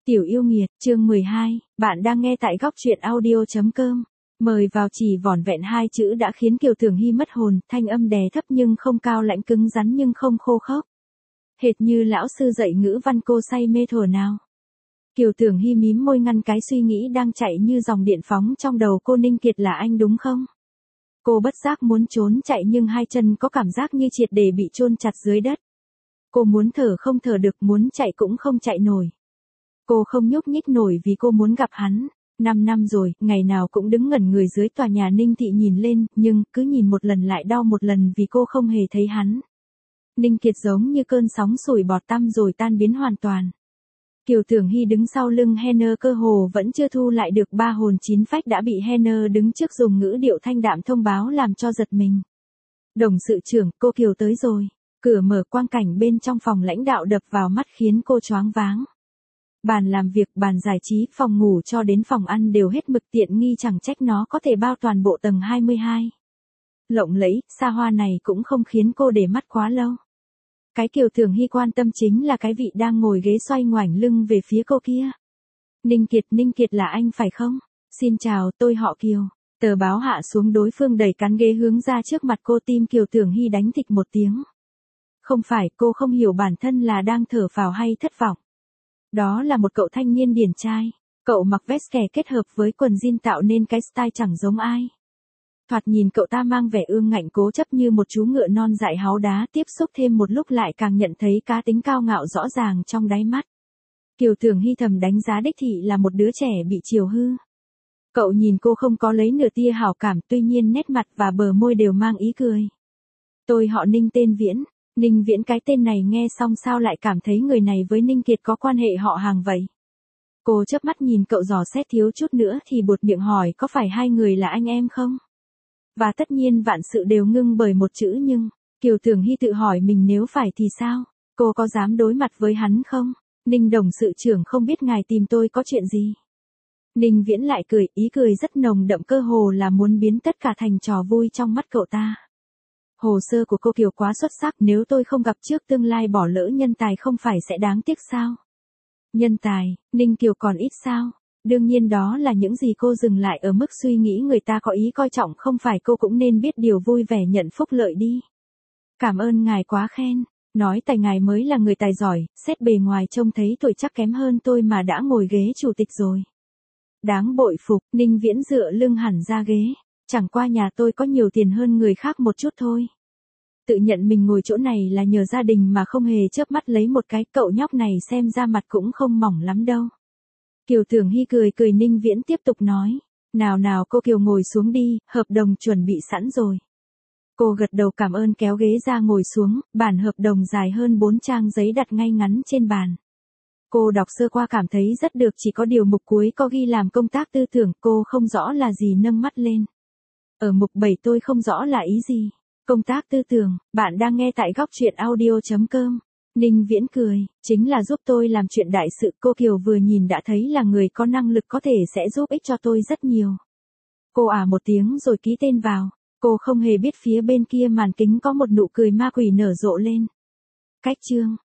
Tiểu yêu nghiệt, chương 12, bạn đang nghe tại góc truyện audio.com. Mời vào chỉ vỏn vẹn hai chữ đã khiến Kiều Tưởng Hy mất hồn, thanh âm đè thấp nhưng không cao, lạnh cứng rắn nhưng không khô khốc. Hệt như lão sư dạy ngữ văn cô say mê thuở nào. Kiều Tưởng Hy mím môi ngăn cái suy nghĩ đang chạy như dòng điện phóng trong đầu cô. Ninh Kiệt là anh đúng không? Cô bất giác muốn trốn chạy nhưng hai chân có cảm giác như triệt để bị chôn chặt dưới đất. Cô muốn thở không thở được, muốn chạy cũng không chạy nổi. Cô không nhúc nhích nổi vì cô muốn gặp hắn. 5 năm rồi, ngày nào cũng đứng ngẩn người dưới tòa nhà Ninh Thị nhìn lên, nhưng cứ nhìn một lần lại đau một lần vì cô không hề thấy hắn. Ninh Kiệt giống như cơn sóng sủi bọt tăm rồi tan biến hoàn toàn. Kiều Tưởng Hy đứng sau lưng Henner, cơ hồ vẫn chưa thu lại được ba hồn chín phách đã bị Henner đứng trước dùng ngữ điệu thanh đạm thông báo làm cho giật mình. Đồng sự trưởng, cô Kiều tới rồi. Cửa mở, quang cảnh bên trong phòng lãnh đạo đập vào mắt khiến cô choáng váng. Bàn làm việc, bàn giải trí, phòng ngủ cho đến phòng ăn đều hết mực tiện nghi, chẳng trách nó có thể bao toàn bộ tầng 22. Lộng lẫy, xa hoa này cũng không khiến cô để mắt quá lâu. Cái Kiều Tưởng Hy quan tâm chính là cái vị đang ngồi ghế xoay ngoảnh lưng về phía cô kia. Ninh Kiệt là anh phải không? Xin chào, tôi họ Kiều. Tờ báo hạ xuống, đối phương đẩy cán ghế hướng ra trước mặt cô. Tim Kiều Tưởng Hy đánh thịch một tiếng. Không phải, cô không hiểu bản thân là đang thở phào hay thất vọng. Đó là một cậu thanh niên điển trai. Cậu mặc vest kẻ kết hợp với quần jean tạo nên cái style chẳng giống ai. Thoạt nhìn cậu ta mang vẻ ương ngạnh cố chấp như một chú ngựa non dại háu đá, tiếp xúc thêm một lúc lại càng nhận thấy cá tính cao ngạo rõ ràng trong đáy mắt. Kiều Tưởng Hy thầm đánh giá đích thị là một đứa trẻ bị chiều hư. Cậu nhìn cô không có lấy nửa tia hảo cảm, tuy nhiên nét mặt và bờ môi đều mang ý cười. Tôi họ Ninh, tên Viễn. Ninh Viễn, cái tên này nghe xong sao lại cảm thấy người này với Ninh Kiệt có quan hệ họ hàng vậy? Cô chớp mắt nhìn cậu dò xét, thiếu chút nữa thì buột miệng hỏi có phải hai người là anh em không? Và tất nhiên vạn sự đều ngưng bởi một chữ nhưng. Kiều Tưởng Hy tự hỏi mình nếu phải thì sao? Cô có dám đối mặt với hắn không? Ninh đồng sự trưởng, không biết ngài tìm tôi có chuyện gì? Ninh Viễn lại cười, ý cười rất nồng đậm, cơ hồ là muốn biến tất cả thành trò vui trong mắt cậu ta. Hồ sơ của cô Kiều quá xuất sắc, nếu tôi không gặp trước tương lai bỏ lỡ nhân tài không phải sẽ đáng tiếc sao? Nhân tài, Ninh Kiều còn ít sao? Đương nhiên đó là những gì cô dừng lại ở mức suy nghĩ người ta có ý coi trọng, không phải cô cũng nên biết điều, vui vẻ nhận phúc lợi đi. Cảm ơn ngài quá khen, nói tài ngài mới là người tài giỏi, xét bề ngoài trông thấy tuổi chắc kém hơn tôi mà đã ngồi ghế chủ tịch rồi. Đáng bội phục. Ninh Viễn dựa lưng hẳn ra ghế. Chẳng qua nhà tôi có nhiều tiền hơn người khác một chút thôi. Tự nhận mình ngồi chỗ này là nhờ gia đình mà không hề chớp mắt lấy một cái, cậu nhóc này xem ra mặt cũng không mỏng lắm đâu. Kiều Tưởng Hy cười. Ninh Viễn tiếp tục nói. Nào cô Kiều ngồi xuống đi, hợp đồng chuẩn bị sẵn rồi. Cô gật đầu cảm ơn, kéo ghế ra ngồi xuống, bản hợp đồng dài hơn 4 trang giấy đặt ngay ngắn trên bàn. Cô đọc sơ qua cảm thấy rất được, chỉ có điều mục cuối có ghi làm công tác tư tưởng, cô không rõ là gì, nâng mắt lên. Ở mục 7 tôi không rõ là ý gì. Công tác tư tưởng, bạn đang nghe tại góc truyện audio.com. Ninh Viễn cười, chính là giúp tôi làm chuyện đại sự. Cô Kiều vừa nhìn đã thấy là người có năng lực, có thể sẽ giúp ích cho tôi rất nhiều. Cô một tiếng rồi ký tên vào. Cô không hề biết phía bên kia màn kính có một nụ cười ma quỷ nở rộ lên. Cách chương.